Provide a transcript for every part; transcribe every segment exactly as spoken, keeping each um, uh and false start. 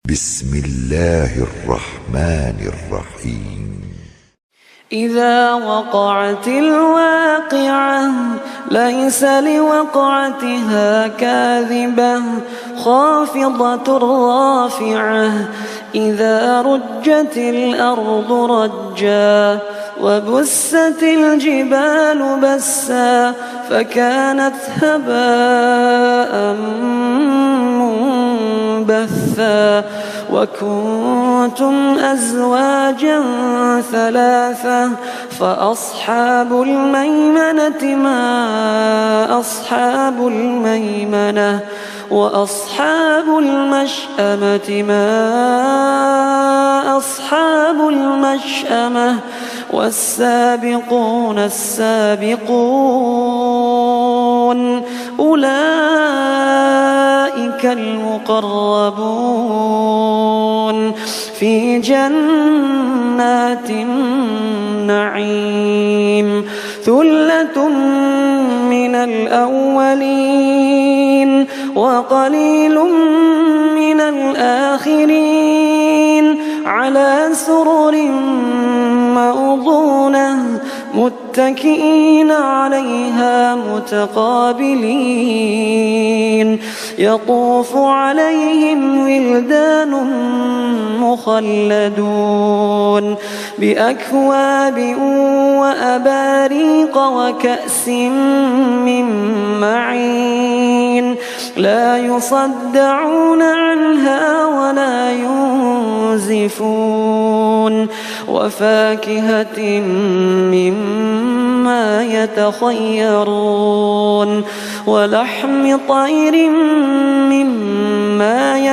بسم الله الرحمن الرحيم. إذا وقعت الواقعة ليس لوقعتها كاذبة خافضة رافعة إذا رجت الأرض رجا وبست الجبال بسا فكانت هباء منبثا وكنتم أزواجا ثلاثة فأصحاب الميمنة ما أصحاب الميمنة وأصحاب المشأمة ما أصحاب المشأمة والسابقون السابقون أولئك المقربون في جنات النعيم ثلة من الأولين وقليل من الآخرين على سرر موضونة متكئين عليها متقابلين يطوف عليهم ولدان مخلدون بأكواب وأباريق وكأس من معين لا يصدعون عنها ولا ينزفون وفاكهة مما يتخيرون ولحم طير مما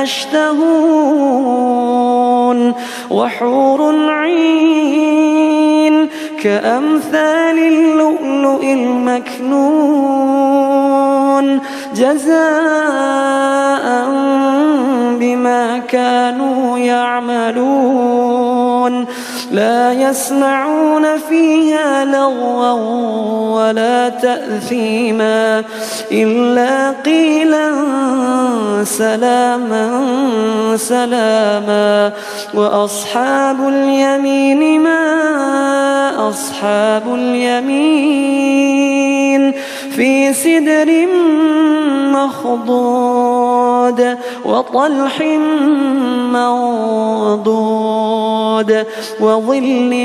يشتهون وحور عين كأمثال اللؤلؤ المكنون جزاء بما كانوا يعملون لا يسمعون فيها لغوا ولا تأثيما إلا قيلا سلاما سلاما وأصحاب اليمين ما أصحاب اليمين في سدر مخضود وطلح منضود وظل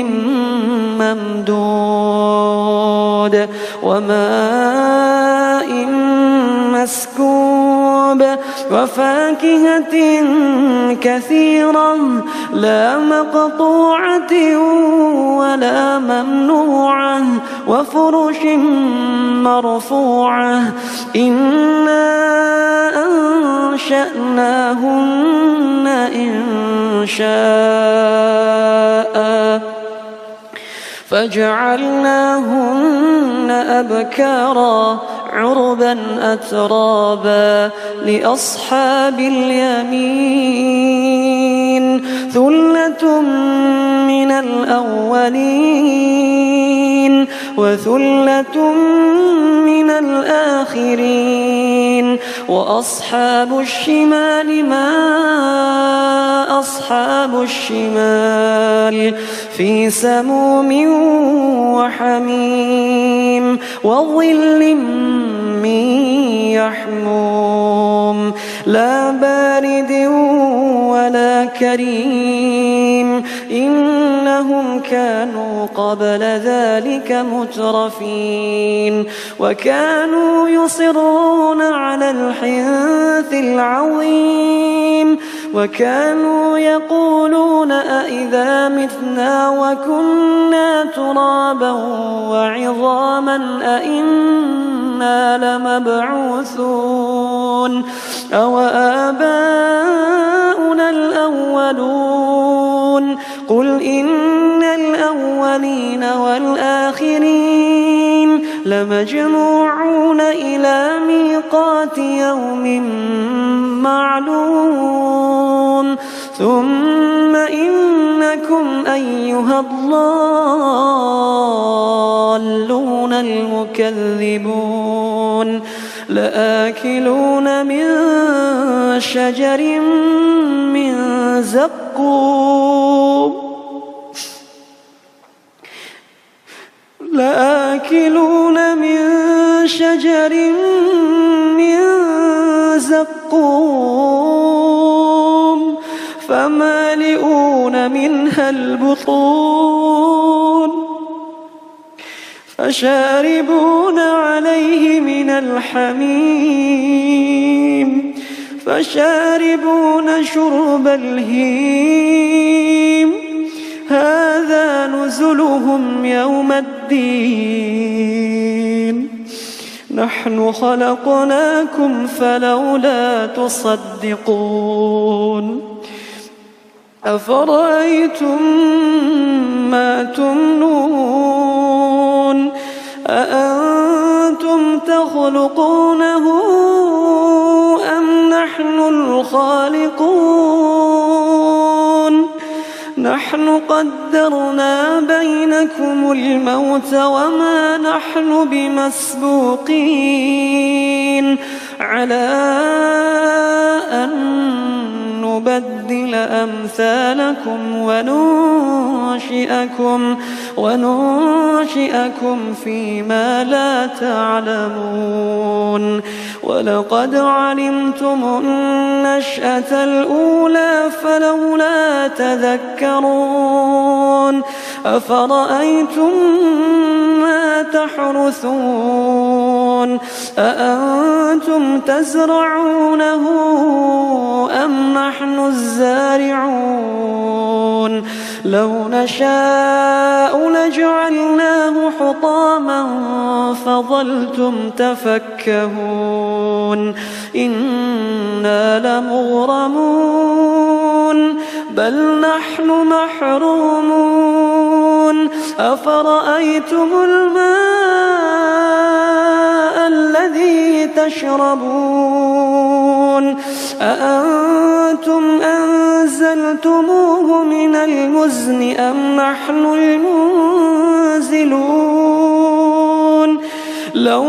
ممدود وماء مسكوب وفاكهة كثيرة لا مقطوعة ولا ممنوعة وفرش مرفوعة إنا أنشأناهن إن شاء فجعلناهن أبكارا عربا أترابا لأصحاب اليمين ثلة من الأولين وثلة من الآخرين وأصحاب الشمال ما أصحاب الشمال في سموم وحميم وظل من يحموم لا بارد ولا كريم إنهم كانوا قبل ذلك مترفين وكانوا يصرون على الحنث العظيم وكانوا يقولون أئذا متنا وكنا ترابا وعظاما أئنا لمبعوثون أو آباؤنا الأولون قل إن الأولين والآخرين لمجموعون إلى ميقات يوم معلوم ثم إنكم أيها الضالون المكذبون لآكلون من شجر من زقوم لآكلون من شجر من زقوم فمالئون منها البطون فشاربون عليه من الحميم فشاربون شرب الهيم هذا نزلهم يوم الدين نحن خلقناكم فلولا تصدقون أفرأيتم ما تمنون أأنتم تخلقونه أم نحن الخالقون نحن قدرنا بينكم الموت وما نحن بمسبوقين على أن نبدل أمثالكم وننشئكم وننشئكم فيما لا تعلمون ولقد علمتم النشأة الأولى فلولا تذكرون أفرأيتم ما تحرثون أأنتم تزرعونه أم نحن الزارعون لو نشاء لجعلناه حطاما فظلتم تفكهون إنا لمغرمون بل نحن محرومون أفرأيتم الماء الذي تشربون أأنتم أنزلتموه من المزن أم نحن المنزلون لو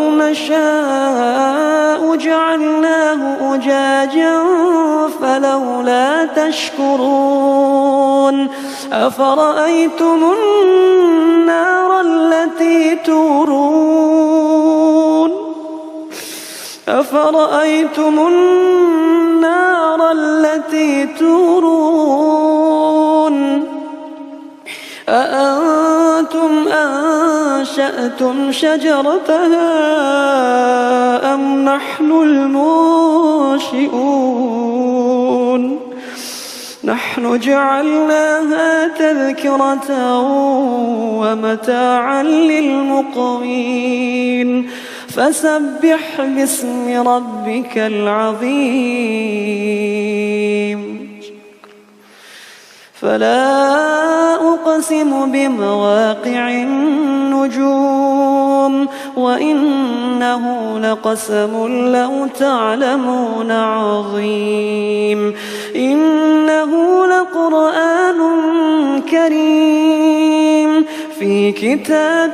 نشاء جعلناه أجاجا فلولا تشكرون أفرأيتم النار التي تورون أفرأيتم النار التي تورون أأنتم أنشأتم شجرتها أم نحن المنشئون نحن جعلناها تذكرة ومتاعا للمقوين فسبح باسم ربك العظيم فلا أقسم بمواقع النجوم وإنه لقسم لو تعلمون عظيم إنه لقرآن كريم في كتاب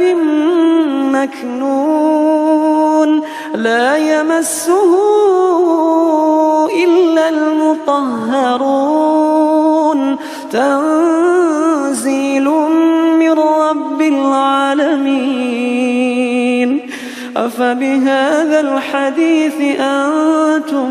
مكنون لا يمسه إلا المطهرون تنزيل من رب العالمين أفبهذا الحديث أنتم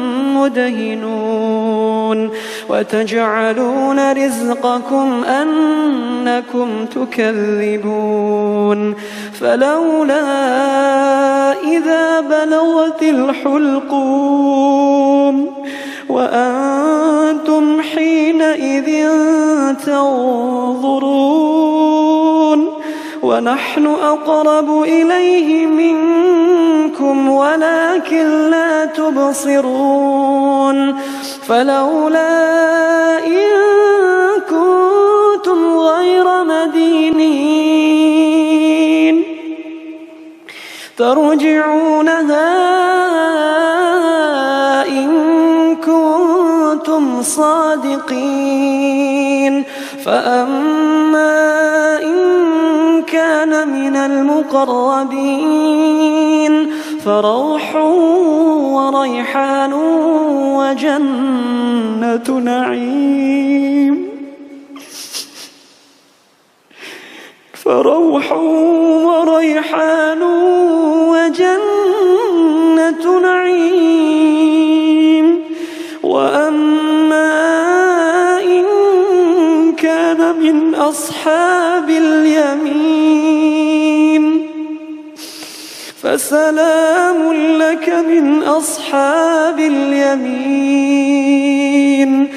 مدهنون وتجعلون رزقكم أنكم تكذبون فلولا إذا بلغت الحلقوم وأنتم حينئذ تنظرون ونحن أقرب إليه منكم ولكن لا تبصرون فلولا إن كنتم غير مدينين ترجعونها إن كنتم صادقين فأما إن كان من المقربين فروح وريحان وجنة نعيم فروح وريحان وجنة نعيم. وأما إن كان من أصحاب اليمين فسلام لك من أصحاب اليمين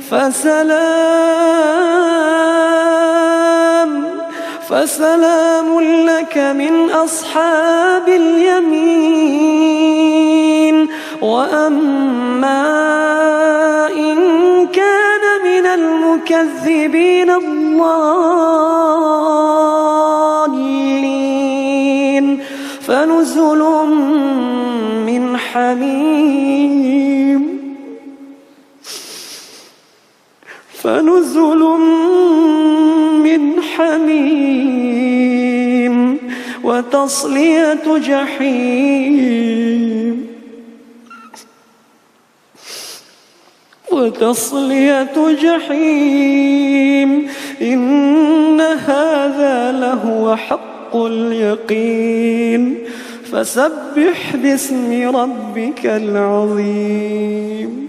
فسلام فسلام لك من أصحاب اليمين. وأما إن كان من المكذبين الضالين فنزل من حميم فنزل من حميم وتصلية جحيم وتصلية جحيم إن هذا لهو حق اليقين فسبح باسم ربك العظيم.